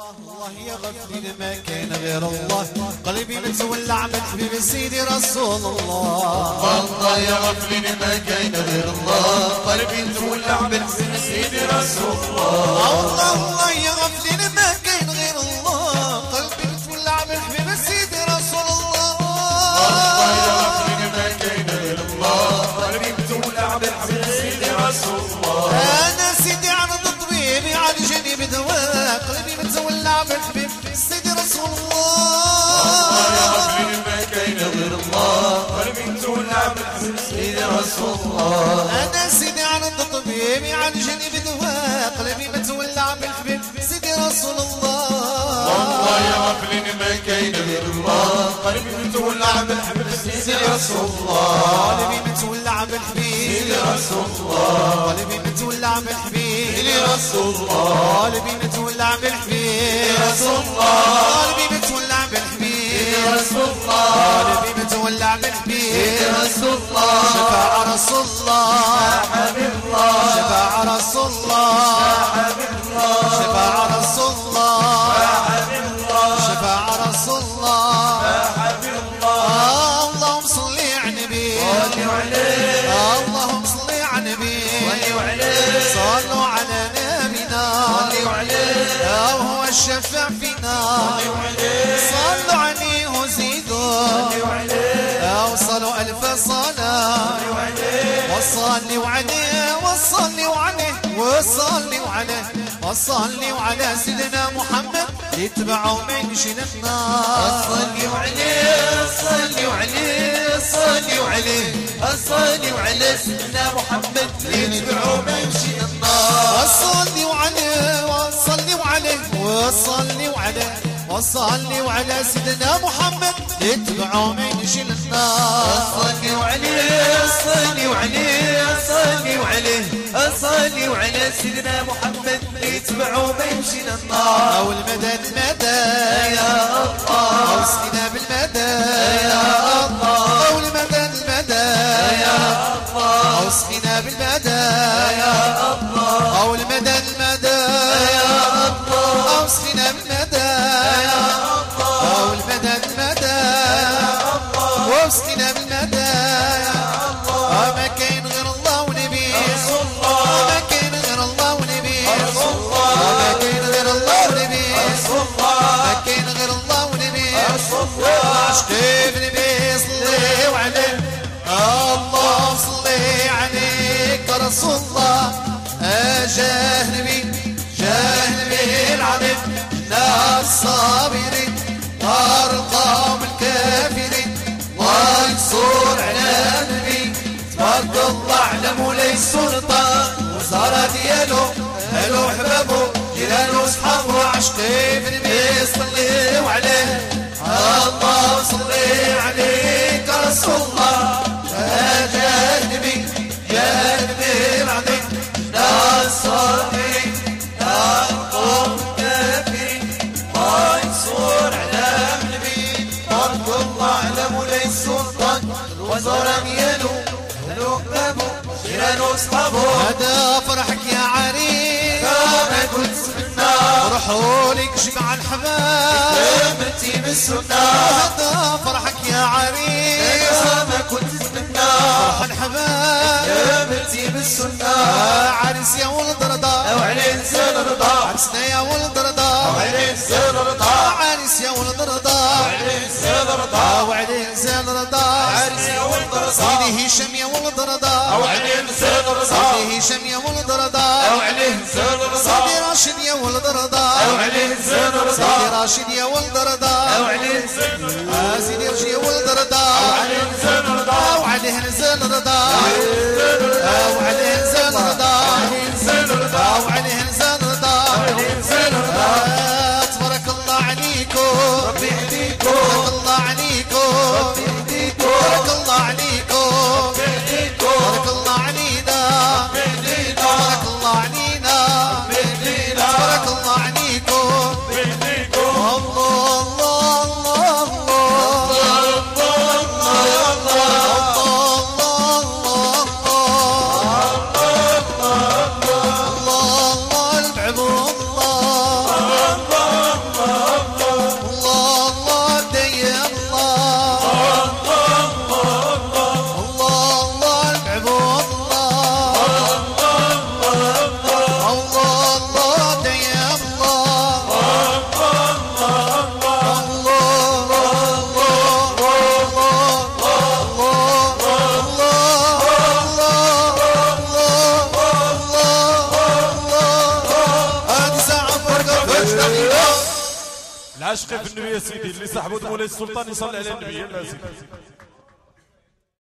الله يغفر ما كان غير الله قلبي متولع من حبيب سيدي رسول الله. الله يغفر ما كان غير الله قلبي متولع من حبيب سيدي رسول الله. الله يغفر ما كان غير الله قلبي متولع من حبيب سيدي رسول الله. الله يغفر ما كان غير الله قلبي متولع من حبيب سيدي رسول الله. انا سيدي عرض طبيبي عالجني بدواء قلبي متولع من حبيب سيدي رسول الله. الله يغفر ما كان غير الله قلبي متولع من حبيب سيدي رسول الله. انا سيدي عرض طبيبي عالجني بدواء قلبي متولع من حبيب سيدي رسول الله. الله يغفر ما كان غير الله قلبي متولع من حبيب سيدي رسول الله. قلبي متولع من حبيب سيدي رسول الله. قلبي متولع من حبيب سيدي رسول الله. قلبي متولع من حبيب رسول الله. قلبي متولع من حبيب رسول الله. قلبي متولع من حبيب رسول الله. شفاعة رسول الله حبيب الله. شفاعة رسول الله حبيب الله. شفاعة رسول الله حبيب الله. شفاعة رسول الله. حبيب الله. اللهم صل على النبي صلوا عليه. اللهم صل على النبي صلوا عليه. صلوا على نبينا صلوا عليه. وهو الشفع فينا صلوا عليه. صلوا عليه وزيدوا صلوا عليه. وصلوا ألف صلاة صلوا عليه. وصلوا عليه وصلوا عليه وصلوا عليه وصلوا على سيدنا محمد يتبعوا ما يمشي للنار. صلوا عليه. صلوا عليه. صلوا عليه. صلوا على سيدنا محمد يتبعوا ما يمشي النار. وصلوا عليه وصلوا عليه وصلوا عليه وصلوا على سيدنا محمد يتبعوا ما يمشي للنار. صلوا عليه. صلوا عليه. صلوا عليه. صلوا على سيدنا محمد يتبعوا ما يمشي للنار. أو المدى المدى يا الله. أو سيدنا بالمدى يا الله. أو المدى المدى يا الله. أو سيدنا بالمدى يا الله. أو المدى المدى يا الله. أو سيدنا بالمدى يا الله. أو المدى المدى أو سيدنا بالمدى ما كاين غير الله ونبي رسول الله. ما كاين غير الله ونبي رسول الله. ما كاين غير الله ونبي رسول الله. ما كاين غير الله ونبي رسول الله. شتيب نبي صلي عليه الله صلي عليك رسول الله. جاه نبي العظيم ناس صابرين نار القوم الكافرين الله ينصر على النبي تبارك الله على مولاي السلطان وزارة ديالو اهلو حبابو جيرانو وصحابو عشقي في النبي صليو عليه الله صلي عليك رسول الله. جاء النبي يا النبي العظيم ناس صابرين نار القوم الكافرين الله ينصر على النبي تبارك الله على مولاي السلطان الوزارة ديالو اهلو حبابو جيرانو وصحابو. هذا فرحك يا عريس ما كنت منا روحوا لك جمع الحباب انتي بالسنة. هذا فرحك يا عريس ما كنت منا روح الحباب انتي بالسنة. عريس يا ولد رضا وعليه نزل رضا. عرسنا يا ولد رضا وعليه نزل رضا. عريس يا ولد رضا وعليه نزل رضا. وعليه نزل رضا. عريس يا ولد رضا. سيدي هشام يا ولد رضا وعليه نزل رضا. سيدي هشام يا ولد رضا وعليه نزل رضا. سيدي راشد يا ولد رضا وعليه نزل رضا. سيدي راشد يا ولد رضا وعليه نزل رضا. سيدي راشد يا ولد رضا وعليه نزل رضا. وعليه نزل رضا وعليه نزل رضا وعليه نزل رضا. تبارك الله عليكم ربي يهديكم. تبارك الله عليكم ربي يهديكم. تبارك الله عليكم ربي يهديكم. تبارك الله علينا ربي يهدينا. تبارك الله علينا ربي يهدينا. تبارك الله عليكم. ربي يهديكم. الله الله الله الله الله الله عاشقي في النبي يا سيدي اللي صاحبه مولاي السلطان يصلي على النبي يلا سيدي